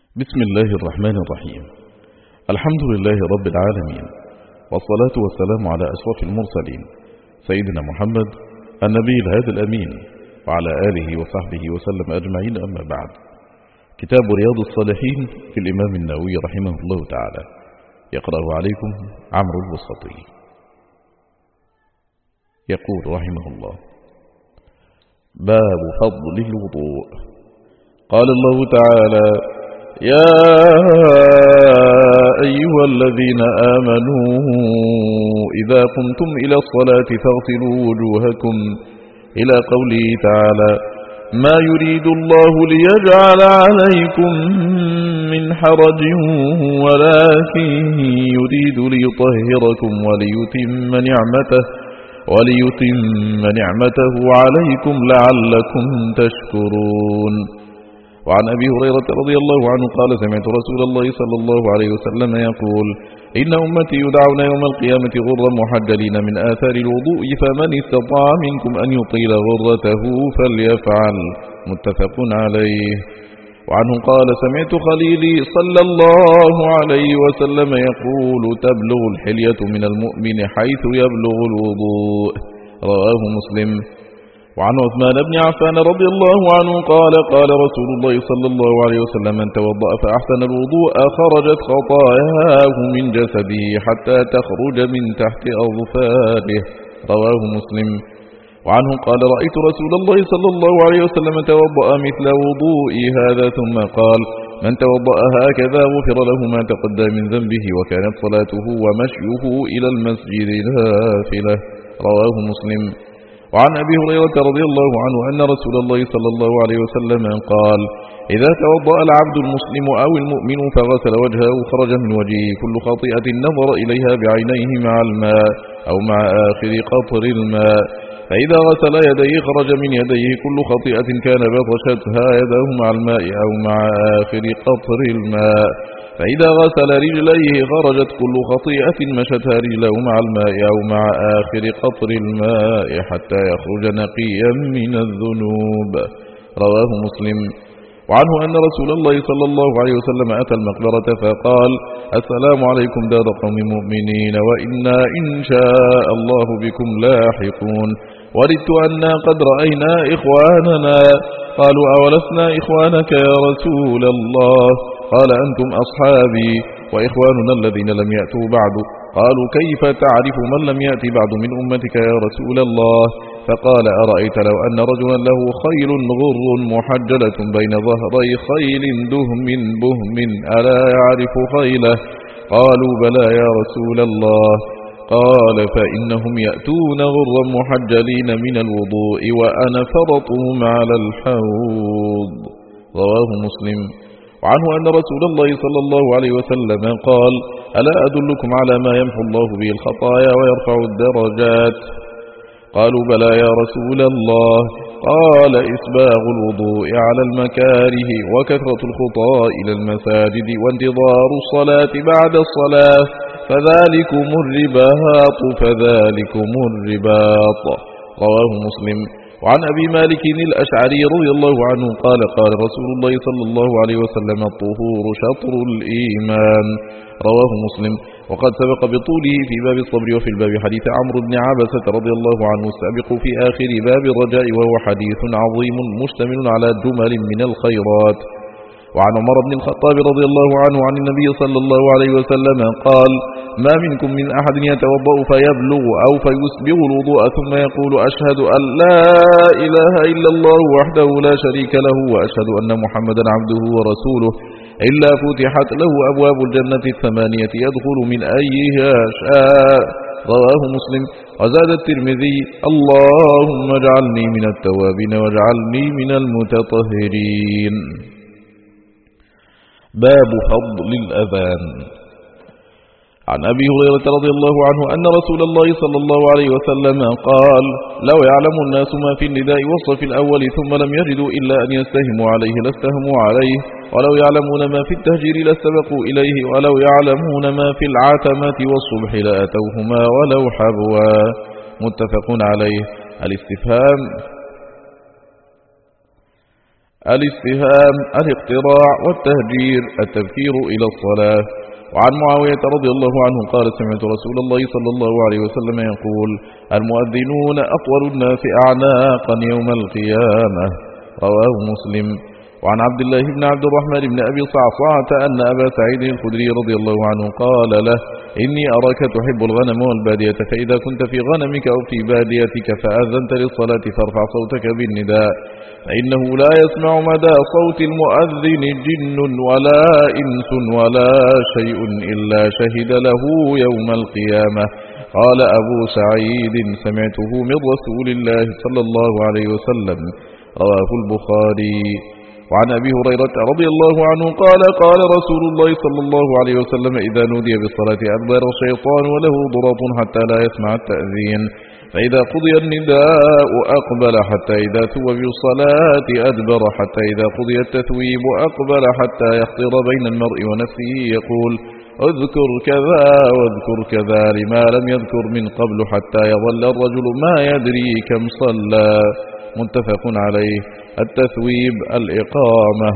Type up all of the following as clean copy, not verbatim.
بسم الله الرحمن الرحيم. الحمد لله رب العالمين، والصلاة والسلام على أشرف المرسلين سيدنا محمد النبي الهادي الأمين، وعلى آله وصحبه وسلم أجمعين. أما بعد، كتاب رياض الصالحين في الإمام النووي رحمه الله تعالى، يقرأ عليكم عمرو الوسطي. يقول رحمه الله: باب فضل الوضوء. قال الله تعالى: يا أيها الذين آمنوا إذا قمتم إلى الصلاة فاغسلوا وجوهكم، إلى قوله تعالى: ما يريد الله ليجعل عليكم من حرج ولكن يريد ليطهركم وليتم نعمته عليكم لعلكم تشكرون. وعن أبي هريرة رضي الله عنه قال: سمعت رسول الله صلى الله عليه وسلم يقول: إن أمتي يدعون يوم القيامة غرا محجلين من آثار الوضوء، فمن استطاع منكم أن يطيل غرته فليفعل. متفق عليه. وعنه قال: سمعت خليلي صلى الله عليه وسلم يقول: تبلغ الحلية من المؤمن حيث يبلغ الوضوء. رواه مسلم. وعن عثمان بن عفان رضي الله عنه قال: قال رسول الله صلى الله عليه وسلم: من توضأ فأحسن الوضوء خرجت خطاياه من جسده حتى تخرج من تحت أظفاره. رواه مسلم. وعنه قال: رأيت رسول الله صلى الله عليه وسلم توضأ مثل وضوء هذا ثم قال: من توضأ هكذا غفر له ما تقدم من ذنبه، وكانت صلاته ومشيه إلى المسجد نافلة. رواه مسلم. وعن أبي هريرة رضي الله عنه أن رسول الله صلى الله عليه وسلم قال: إذا توضأ العبد المسلم أو المؤمن فغسل وجهه خرج من وجهه كل خطيئة نظر إليها بعينيه مع الماء أو مع آخر قطر الماء، فإذا غسل يديه خرج من يديه كل خطيئة كان بطشتها يده مع الماء أو مع آخر قطر الماء، فإذا غسل رجليه خرجت كل خطيئة مشتها رجله مع الماء أو مع آخر قطر الماء حتى يخرج نقيا من الذنوب. رواه مسلم. وعنه أن رسول الله صلى الله عليه وسلم أتى المقبرة فقال: السلام عليكم دار قوم مؤمنين، وإنا إن شاء الله بكم لاحقون، وددت أنا قد رأينا إخواننا. قالوا: أولسنا إخوانك يا رسول الله؟ قال: أنتم أصحابي وإخواننا الذين لم يأتوا بعد. قالوا: كيف تعرف من لم يأتي بعد من أمتك يا رسول الله؟ فقال: أرأيت لو أن رجلا له خيل غر محجلة بين ظهري خيل دهم بهم ألا يعرف خيله؟ قالوا: بلى يا رسول الله. قال: فإنهم يأتون غرا محجلين من الوضوء وأنا فرطهم على الحوض. رواه مسلم. وعنه أن رسول الله صلى الله عليه وسلم قال: ألا أدلكم على ما يمحو الله به الخطايا ويرفع الدرجات؟ قالوا: بلى يا رسول الله. قال: إسباغ الوضوء على المكاره، وكثرة الخطى إلى المساجد، وانتظار الصلاة بعد الصلاة، فذلكم الرباط. رواه مسلم. وعن أبي مالك الأشعري رضي الله عنه قال: قال رسول الله صلى الله عليه وسلم: الطهور شطر الإيمان. رواه مسلم. وقد سبق بطوله في باب الصبر وفي الباب حديث عمرو بن عبسة رضي الله عنه السابق في آخر باب الرجاء، وهو حديث عظيم مشتمل على جمل من الخيرات. وعن عمر بن الخطاب رضي الله عنه عن النبي صلى الله عليه وسلم قال: ما منكم من أحد يتوضأ فيبلغ أو فيسبغ الوضوء ثم يقول: أشهد أن لا إله إلا الله وحده لا شريك له وأشهد أن محمدا عبده ورسوله، إلا فتحت له أبواب الجنة 8 يدخل من أيها شاء. رواه مسلم. وزاد الترمذي: اللهم اجعلني من التوابين واجعلني من المتطهرين. باب فضل الأذان. عن أبي هريرة رضي الله عنه أن رسول الله صلى الله عليه وسلم قال: لو يعلم الناس ما في النداء والصف الأول ثم لم يجدوا إلا أن يستهموا عليه لاستهموا عليه، ولو يعلمون ما في التهجير لاستبقوا إليه، ولو يعلمون ما في العتمة والصبح لأتوهما ولو حبوا. متفق عليه. الاستفهام الاستهام، الاقتراع والتهجير، التذكير إلى الصلاة. وعن معاوية رضي الله عنه قال سمعت رسول الله صلى الله عليه وسلم يقول: المؤذنون أطول الناس أعناقا يوم القيامة. رواه مسلم. وعن عبد الله بن عبد الرحمن بن أبي صعصعة أن أبا سعيد الخدري رضي الله عنه قال له: إني أراك تحب الغنم والبادية، فإذا كنت في غنمك أو في باديتك فأذنت للصلاة فارفع صوتك بالنداء، فإنه لا يسمع مدى صوت المؤذن جن ولا إنس ولا شيء إلا شهد له يوم القيامة. قال أبو سعيد: سمعته من رسول الله صلى الله عليه وسلم. رواه البخاري. وعن أبي هريرة رضي الله عنه قال: قال رسول الله صلى الله عليه وسلم: إذا نودي بالصلاة أدبر الشيطان وله ضرط حتى لا يسمع التأذين، فإذا قضي النداء أقبل حتى إذا ثوب بالصلاة أدبر، حتى إذا قضي التثويب أقبل حتى يخطر بين المرء ونفسه يقول: اذكر كذا واذكر كذا، لما لم يذكر من قبل، حتى يظل الرجل ما يدري كم صلى. متفق عليه. التثويب الإقامة.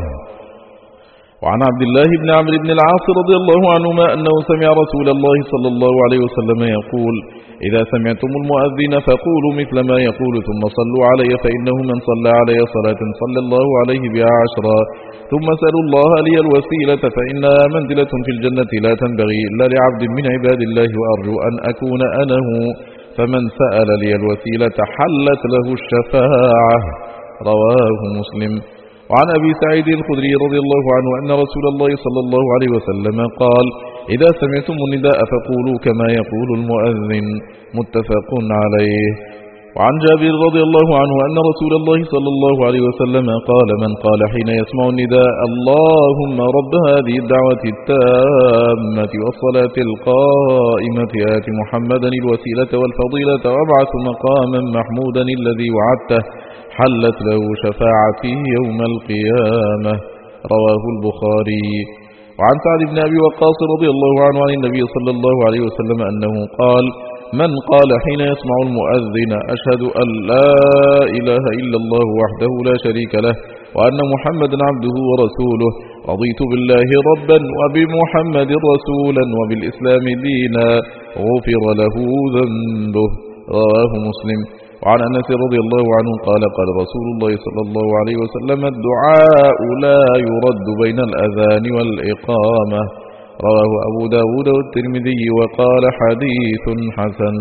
وعن عبد الله بن عمرو بن العاص رضي الله عنهما أنه سمع رسول الله صلى الله عليه وسلم يقول: إذا سمعتم المؤذن فقولوا مثل ما يقول ثم صلوا علي، فإنه من صلى علي صلاة صلى الله عليه بها 10، ثم سألوا الله لي الوسيلة فإنها منزلة في الجنة لا تنبغي إلا لعبد من عباد الله، وأرجو أن أكون أنا هو، فمن سأل لي الوسيلة حلت له الشفاعة. رواه مسلم. وعن أبي سعيد الخدري رضي الله عنه أن رسول الله صلى الله عليه وسلم قال: إذا سمعتم النداء فقولوا كما يقول المؤذن. متفق عليه. وعن جابر رضي الله عنه أن رسول الله صلى الله عليه وسلم قال: من قال حين يسمع النداء: اللهم رب هذه الدعوة التامة والصلاة القائمة آت محمدا الوسيلة والفضيلة وابعث مقاما محمودا الذي وعدته، حلت له شفاعتي يوم القيامة. رواه البخاري. وعن سعد بن أبي وقاص رضي الله عنه عن النبي صلى الله عليه وسلم أنه قال: من قال حين يسمع المؤذن: أشهد أن لا إله إلا الله وحده لا شريك له وأن محمدا عبده ورسوله، رضيت بالله ربا وبمحمد رسولا وبالإسلام دينا، غفر له ذنبه. رواه مسلم. وعن أنس رضي الله عنه قال: قال رسول الله صلى الله عليه وسلم: الدعاء لا يرد بين الأذان والإقامة. رواه أبو داود والترمذي وقال: حديث حسن.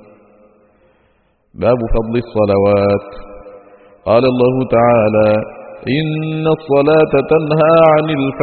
باب فضل الصلوات. قال الله تعالى: إن الصلاة تنهى عن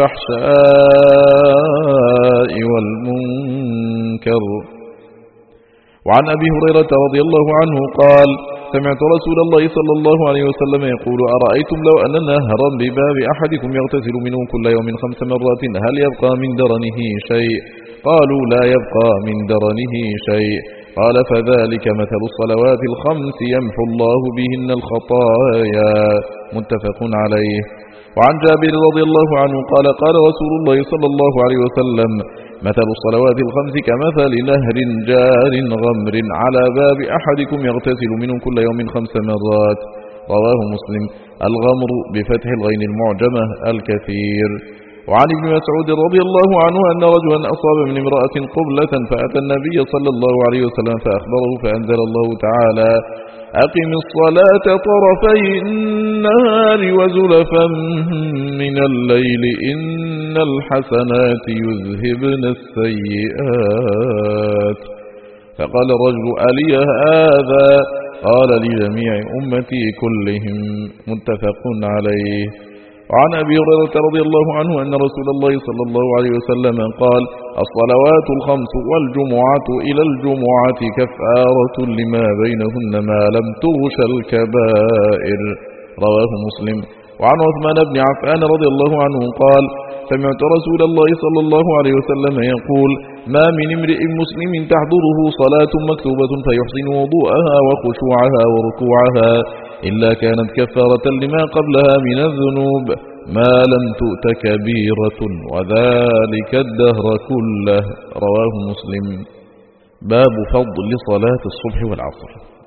الفحشاء والمنكر. وعن أبي هريرة رضي الله عنه قال: سمعت رسول الله صلى الله عليه وسلم يقول: أرأيتم لو أن نهرا بباب أحدكم يغتسل منه كل يوم 5 مرات هل يبقى من درنه شيء؟ قالوا: لا يبقى من درنه شيء. قال: فذلك مثل الصلوات الخمس يمحو الله بهن الخطايا. متفق عليه. وعن جابر رضي الله عنه قال: قال رسول الله صلى الله عليه وسلم: مثل الصلوات الخمس كمثل نهر جار غمر على باب أحدكم يغتسل منه كل يوم 5 مرات. رواه مسلم. الغمر بفتح الغين المعجمة الكثير. وعن ابن مسعود رضي الله عنه أن رجلا أصاب من امرأة قبلة فأتى النبي صلى الله عليه وسلم فأخبره، فأنزل الله تعالى: أقم الصلاة طرفي النهار وزلفا من الليل إن الحسنات يذهبن السيئات. فقال الرجل: ألي هذا؟ قال: لجميع أمتي كلهم. متفق عليه. وعن أبي هريرة رضي الله عنه أن رسول الله صلى الله عليه وسلم قال: الصلوات الخمس والجمعة إلى الجمعة كفارة لما بينهن ما لم تغش الكبائر. رواه مسلم. وعن عثمان بن عفان رضي الله عنه قال: سمعت رسول الله صلى الله عليه وسلم يقول: ما من امرئ مسلم تحضره صلاة مكتوبة فيحسن وضوءها وخشوعها وركوعها إلا كانت كفارة لما قبلها من الذنوب ما لم تؤت كبيرة، وذلك الدهر كله. رواه مسلم. باب فضل صلاة الصبح والعصر.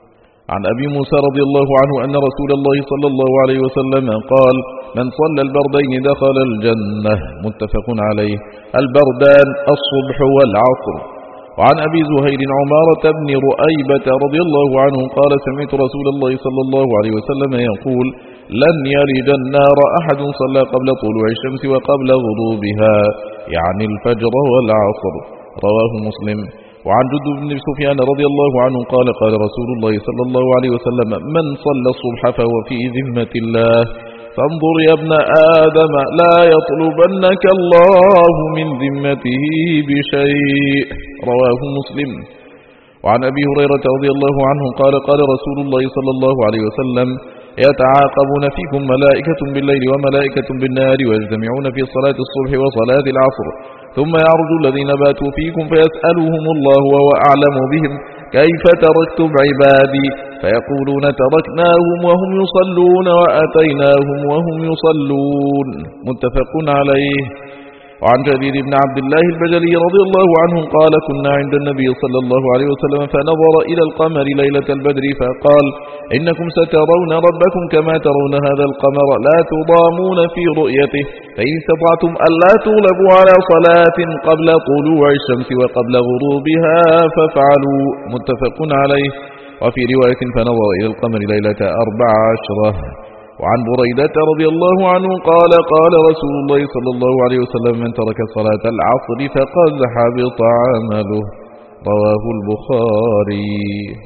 عن أبي موسى رضي الله عنه أن رسول الله صلى الله عليه وسلم قال: من صلى البردين دخل الجنة. متفق عليه. البردان الصبح والعصر. وعن أبي زهير عمارة بن رؤيبة رضي الله عنه قال: سمعت رسول الله صلى الله عليه وسلم يقول: لن يلج النار أحد صلى قبل طلوع الشمس وقبل غروبها، يعني الفجر والعصر. رواه مسلم. وعن جندب بن سفيان رضي الله عنه قال: قال رسول الله صلى الله عليه وسلم: من صلى الصبح فهو في ذمة الله، فانظر يا ابن آدم لا يطلبنك الله من ذمته بشيء. رواه مسلم. وعن أبي هريرة رضي الله عنه قال: قال رسول الله صلى الله عليه وسلم: يتعاقبون فيكم ملائكة بالليل وملائكة بالنهار، ويجتمعون في صلاة الصبح وصلاة العصر، ثم يعرج الذين باتوا فيكم فيسألهم الله وهو أعلم بهم: كيف تركتم عبادي؟ فيقولون: تركناهم وهم يصلون وأتيناهم وهم يصلون. متفق عليه. وعن جرير بن عبد الله البجلي رضي الله عنه قال: كنا عند النبي صلى الله عليه وسلم فنظر إلى القمر ليلة البدر فقال: إنكم سترون ربكم كما ترون هذا القمر، لا تضامون في رؤيته، فإن استطعتم ألا تغلبوا على صلاة قبل طلوع الشمس وقبل غروبها فافعلوا. متفق عليه. وفي رواية: فنظر إلى القمر ليلة 14. وعن بريدة رضي الله عنه قال: قال رسول الله صلى الله عليه وسلم: من ترك صلاة العصر فقد حبط عمله. رواه البخاري.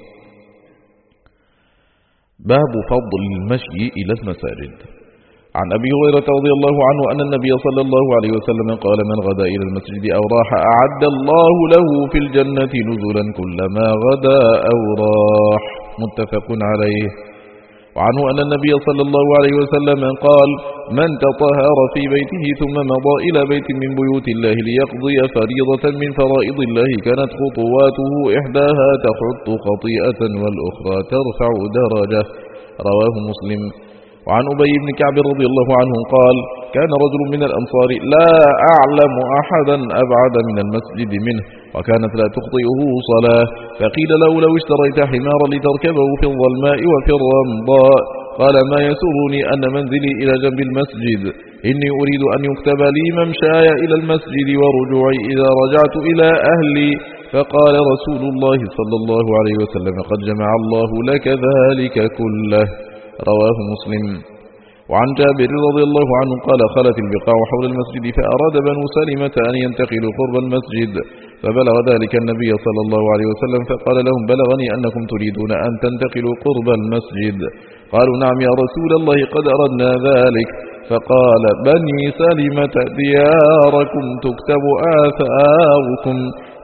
باب فضل المشي إلى المساجد. عن أبي هريرة رضي الله عنه أن النبي صلى الله عليه وسلم قال: من غدا إلى المسجد أو راح أعد الله له في الجنة نزلا كلما غدا أو راح. متفق عليه. وعنه أن النبي صلى الله عليه وسلم قال: من تطهر في بيته ثم مضى إلى بيت من بيوت الله ليقضي فريضة من فرائض الله كانت خطواته إحداها تحط خطيئة والأخرى ترفع درجة. رواه مسلم. وعن أبي بن كعب رضي الله عنه قال: كان رجل من الأنصار لا أعلم أحدا أبعد من المسجد منه، وكانت لا تخطئه صلاة، فقيل له: لو اشتريت حمارا لتركبه في الظلماء وفي الرمضاء. قال: ما يسرني أن منزلي إلى جنب المسجد، إني أريد أن يكتب لي ممشاي إلى المسجد ورجوعي إذا رجعت إلى أهلي. فقال رسول الله صلى الله عليه وسلم: قد جمع الله لك ذلك كله. رواه مسلم. وعن جابر رضي الله عنه قال: خلت البقاع حول المسجد فأراد بنو سلمة أن ينتقلوا قرب المسجد، فبلغ ذلك النبي صلى الله عليه وسلم فقال لهم: بلغني أنكم تريدون أن تنتقلوا قرب المسجد. قالوا: نعم يا رسول الله قد أردنا ذلك. فقال: بني سلمة دياركم تكتب آثاركم،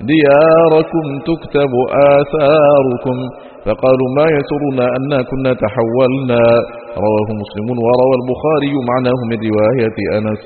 دياركم تكتب آثاركم. فقالوا: ما يسرنا أننا كنا تحولنا. رواه مسلم. وروى البخاري معناه من رواية أنس.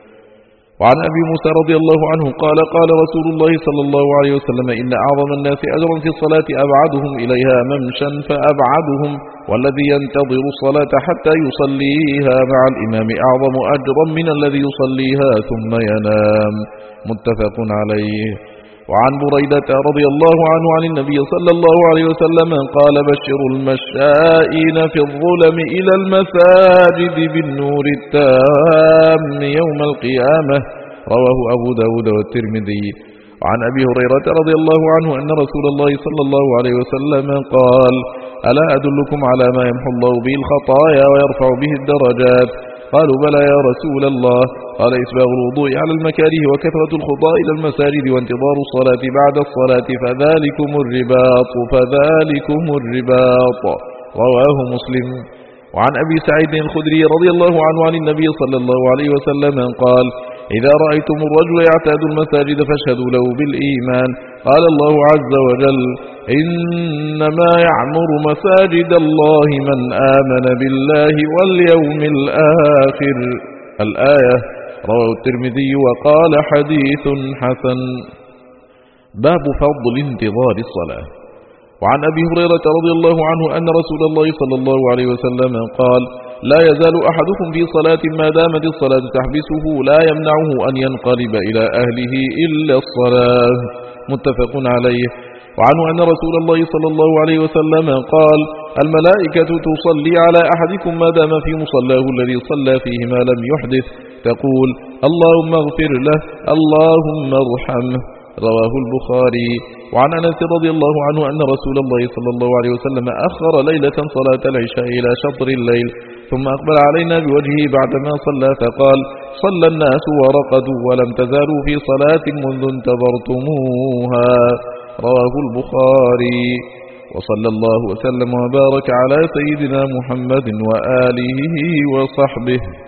وعن أبي موسى رضي الله عنه قال: قال رسول الله صلى الله عليه وسلم: إن أعظم الناس أجرا في الصلاة أبعدهم إليها ممشا فأبعدهم، والذي ينتظر الصلاة حتى يصليها مع الإمام أعظم أجرا من الذي يصليها ثم ينام. متفق عليه. وعن بريدة رضي الله عنه عن النبي صلى الله عليه وسلم قال: بشروا المشائين في الظلم إلى المساجد بالنور التام يوم القيامة. رواه أبو داود والترمذي. وعن أبي هريرة رضي الله عنه أن رسول الله صلى الله عليه وسلم قال: ألا أدلكم على ما يمحو الله به الخطايا ويرفع به الدرجات؟ قالوا: بلى يا رسول الله. قال: إسباغ الوضوء على المكاره وكثرة الخطاء إلى المساجد وانتظار الصلاة بعد الصلاة، فذلكم الرباط، فذلكم الرباط. رواه مسلم. وعن أبي سعيد الخدري رضي الله عنه عن النبي صلى الله عليه وسلم قال: إذا رأيتم الرجل يعتاد المساجد فاشهدوا له بالإيمان. قال الله عز وجل: إنما يعمر مساجد الله من آمن بالله واليوم الآخر. الآية. رواه الترمذي وقال: حديث حسن. باب فضل انتظار الصلاة. وعن أبي هريرة رضي الله عنه أن رسول الله صلى الله عليه وسلم قال: لا يزال أحدكم في صلاة ما دامت الصلاة تحبسه لا يمنعه أن ينقلب إلى أهله إلا الصلاة. متفق عليه. وعنه أن رسول الله صلى الله عليه وسلم قال: الملائكة تصلي على أحدكم ما دام في مصلاه الذي صلى فيه ما لم يحدث، تقول: اللهم اغفر له، اللهم ارحمه. رواه البخاري. وعن أنس رضي الله عنه أن رسول الله صلى الله عليه وسلم أخر ليلة صلاة العشاء إلى شطر الليل، ثم أقبل علينا بوجهه بعدما صلى فقال: صلى الناس ورقدوا ولم تزالوا في صلاة منذ انتظرتموها. رواه البخاري. وصلى الله وسلم وبارك على سيدنا محمد وآله وصحبه.